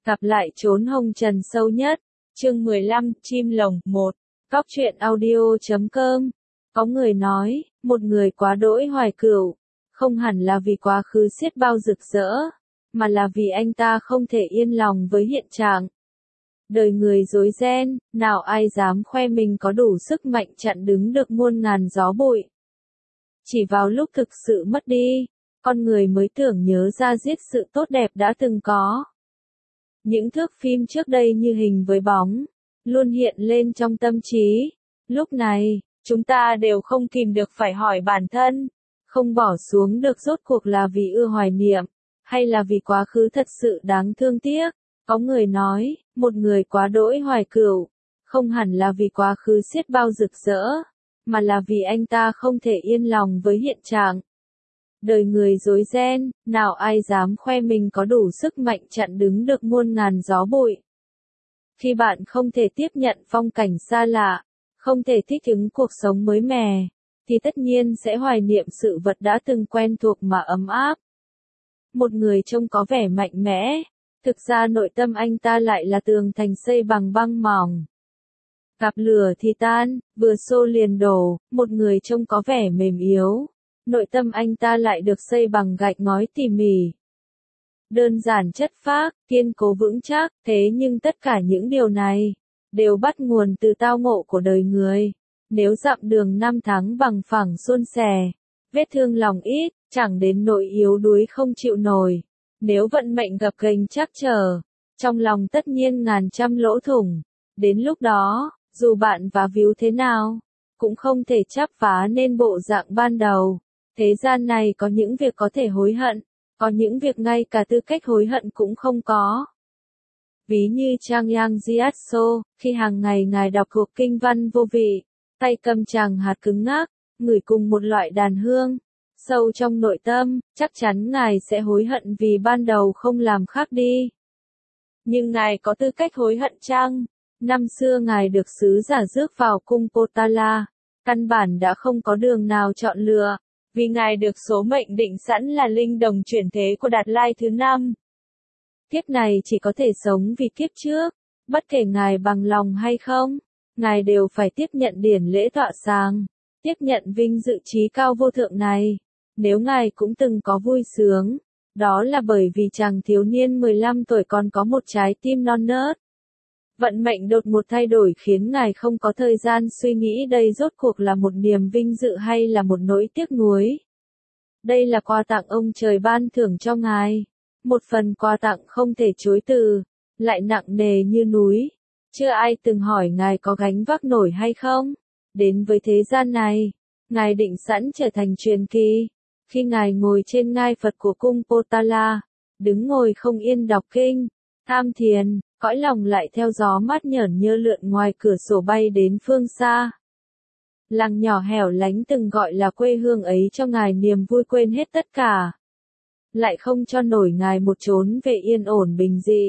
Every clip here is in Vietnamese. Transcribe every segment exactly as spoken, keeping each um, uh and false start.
Gặp lại chốn hồng trần sâu nhất. Chương mười lăm, chim lồng, một. Cóc truyện audio chấm com. Có người nói, một người quá đỗi hoài cửu, không hẳn là vì quá khứ xiết bao rực rỡ, mà là vì anh ta không thể yên lòng với hiện trạng. Đời người rối ren, nào ai dám khoe mình có đủ sức mạnh chặn đứng được muôn ngàn gió bụi. Chỉ vào lúc thực sự mất đi, con người mới tưởng nhớ ra giết sự tốt đẹp đã từng có. Những thước phim trước đây như hình với bóng, luôn hiện lên trong tâm trí. Lúc này, chúng ta đều không kìm được phải hỏi bản thân, không bỏ xuống được rốt cuộc là vì ưa hoài niệm, hay là vì quá khứ thật sự đáng thương tiếc. Có người nói, một người quá đỗi hoài cửu, không hẳn là vì quá khứ xiết bao rực rỡ, mà là vì anh ta không thể yên lòng với hiện trạng. Đời người rối ren, nào ai dám khoe mình có đủ sức mạnh chặn đứng được muôn ngàn gió bụi. Khi bạn không thể tiếp nhận phong cảnh xa lạ, không thể thích ứng cuộc sống mới mẻ, thì tất nhiên sẽ hoài niệm sự vật đã từng quen thuộc mà ấm áp. Một người trông có vẻ mạnh mẽ, thực ra nội tâm anh ta lại là tường thành xây bằng băng mỏng. Gặp lửa thì tan, vừa xô liền đổ. Một người trông có vẻ mềm yếu, nội tâm anh ta lại được xây bằng gạch ngói tỉ mỉ. Đơn giản chất phác, kiên cố vững chắc, thế nhưng tất cả những điều này đều bắt nguồn từ tao ngộ của đời người. Nếu dặm đường năm tháng bằng phẳng suôn sẻ, vết thương lòng ít, chẳng đến nỗi yếu đuối không chịu nổi. Nếu vận mệnh gập ghềnh trắc trở, trong lòng tất nhiên ngàn trăm lỗ thủng. Đến lúc đó, dù bạn và víu thế nào, cũng không thể chắp vá nên bộ dạng ban đầu. Thế gian này có những việc có thể hối hận, có những việc ngay cả tư cách hối hận cũng không có. Ví như Trang Yang Jiatso, khi hàng ngày ngài đọc thuộc kinh văn vô vị, tay cầm tràng hạt cứng ngắc, ngửi cùng một loại đàn hương, sâu trong nội tâm, chắc chắn ngài sẽ hối hận vì ban đầu không làm khác đi. Nhưng ngài có tư cách hối hận chăng? Năm xưa ngài được sứ giả rước vào cung Potala, căn bản đã không có đường nào chọn lựa, vì ngài được số mệnh định sẵn là linh đồng chuyển thế của Đạt Lai thứ năm. Kiếp này chỉ có thể sống vì kiếp trước, bất kể ngài bằng lòng hay không, ngài đều phải tiếp nhận điển lễ tọa sáng, tiếp nhận vinh dự trí cao vô thượng này. Nếu ngài cũng từng có vui sướng, đó là bởi vì chàng thiếu niên mười lăm tuổi còn có một trái tim non nớt. Vận mệnh đột một thay đổi khiến ngài không có thời gian suy nghĩ đây rốt cuộc là một niềm vinh dự hay là một nỗi tiếc nuối. Đây là quà tặng ông trời ban thưởng cho ngài. Một phần quà tặng không thể chối từ, lại nặng nề như núi. Chưa ai từng hỏi ngài có gánh vác nổi hay không. Đến với thế gian này, ngài định sẵn trở thành truyền kỳ. Khi ngài ngồi trên ngai Phật của cung Potala, đứng ngồi không yên đọc kinh, tham thiền, cõi lòng lại theo gió mát nhởn nhơ lượn ngoài cửa sổ bay đến phương xa. Làng nhỏ hẻo lánh từng gọi là quê hương ấy cho ngài niềm vui quên hết tất cả. Lại không cho nổi ngài một chốn về yên ổn bình dị.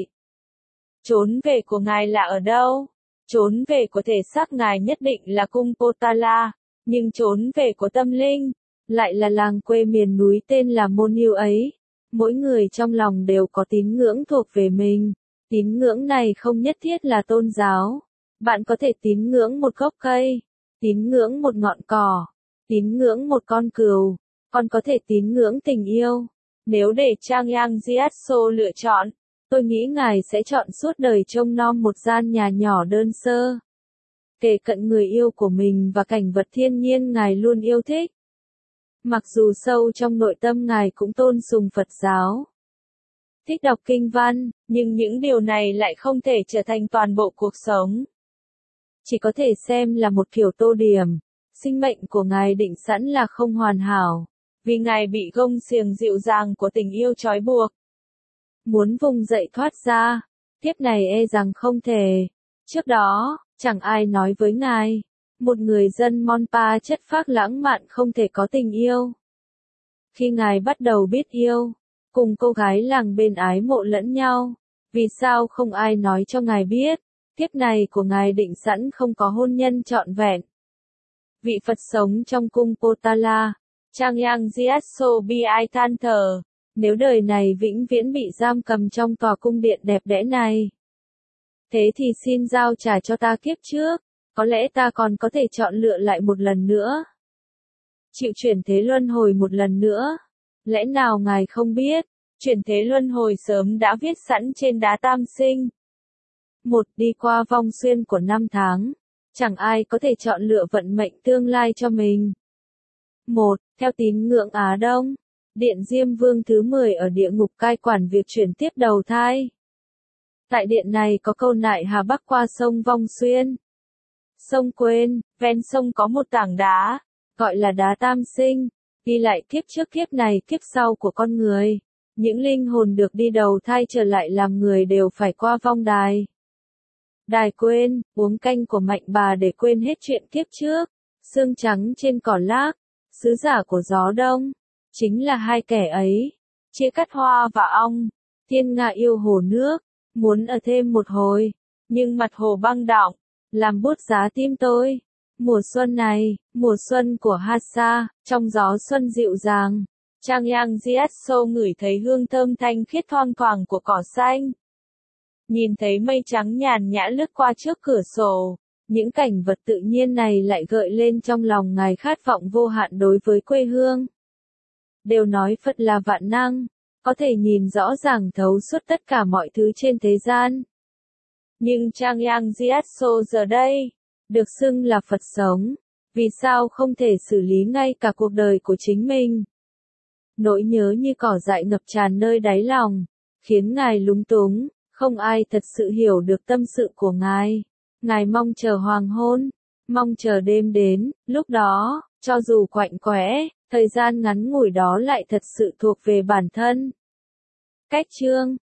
Chốn về của ngài là ở đâu? Chốn về của thể xác ngài nhất định là cung Potala, nhưng chốn về của tâm linh lại là làng quê miền núi tên là Môn Yêu ấy. Mỗi người trong lòng đều có tín ngưỡng thuộc về mình. Tín ngưỡng này không nhất thiết là tôn giáo. Bạn có thể tín ngưỡng một gốc cây, tín ngưỡng một ngọn cỏ, tín ngưỡng một con cừu, còn có thể tín ngưỡng tình yêu. Nếu để Trang Yang Jiatso lựa chọn, tôi nghĩ ngài sẽ chọn suốt đời trông nom một gian nhà nhỏ đơn sơ, kề cận người yêu của mình và cảnh vật thiên nhiên ngài luôn yêu thích. Mặc dù sâu trong nội tâm ngài cũng tôn sùng Phật giáo, thích đọc kinh văn, nhưng những điều này lại không thể trở thành toàn bộ cuộc sống. Chỉ có thể xem là một kiểu tô điểm. Sinh mệnh của ngài định sẵn là không hoàn hảo, vì ngài bị gông xiềng dịu dàng của tình yêu trói buộc. Muốn vùng dậy thoát ra, kiếp này e rằng không thể. Trước đó, chẳng ai nói với ngài, một người dân Monpa chất phác lãng mạn không thể có tình yêu. Khi ngài bắt đầu biết yêu, cùng cô gái làng bên ái mộ lẫn nhau, vì sao không ai nói cho ngài biết, kiếp này của ngài định sẵn không có hôn nhân trọn vẹn. Vị Phật sống trong cung Potala, Trang Yang Jiatso bi ai than thở, Nếu đời này vĩnh viễn bị giam cầm trong tòa cung điện đẹp đẽ này, thế thì xin giao trả cho ta kiếp trước, có lẽ ta còn có thể chọn lựa lại một lần nữa. Chịu chuyển thế luân hồi một lần nữa. Lẽ nào ngài không biết, chuyển thế luân hồi sớm đã viết sẵn trên đá tam sinh. Một, đi qua vong xuyên của năm tháng, chẳng ai có thể chọn lựa vận mệnh tương lai cho mình. Một, theo tín ngưỡng Á Đông, Điện Diêm Vương thứ mười ở địa ngục cai quản việc chuyển tiếp đầu thai. Tại điện này có câu nại hà bắc qua sông Vong Xuyên. Sông Quên, ven sông có một tảng đá, gọi là đá tam sinh, ghi lại kiếp trước kiếp này kiếp sau của con người. Những linh hồn được đi đầu thai trở lại làm người đều phải qua vong đài. Đài quên, uống canh của mạnh bà để quên hết chuyện kiếp trước. Sương trắng trên cỏ lác, sứ giả của gió đông, chính là hai kẻ ấy. Chia cắt hoa và ong, thiên nga yêu hồ nước, muốn ở thêm một hồi, nhưng mặt hồ băng đọng, làm buốt giá tim tôi. Mùa xuân này, mùa xuân của Hasa, trong gió xuân dịu dàng, Trang Yang Jiatso ngửi thấy hương thơm thanh khiết thoang thoảng của cỏ xanh. Nhìn thấy mây trắng nhàn nhã lướt qua trước cửa sổ, những cảnh vật tự nhiên này lại gợi lên trong lòng ngài khát vọng vô hạn đối với quê hương. Đều nói Phật là vạn năng, có thể nhìn rõ ràng thấu suốt tất cả mọi thứ trên thế gian. Nhưng Trang Yang Jiatso giờ đây, được xưng là Phật sống, vì sao không thể xử lý ngay cả cuộc đời của chính mình? Nỗi nhớ như cỏ dại ngập tràn nơi đáy lòng, khiến ngài lúng túng, không ai thật sự hiểu được tâm sự của ngài. Ngài mong chờ hoàng hôn, mong chờ đêm đến, lúc đó, cho dù quạnh quẽ, thời gian ngắn ngủi đó lại thật sự thuộc về bản thân. Cách chương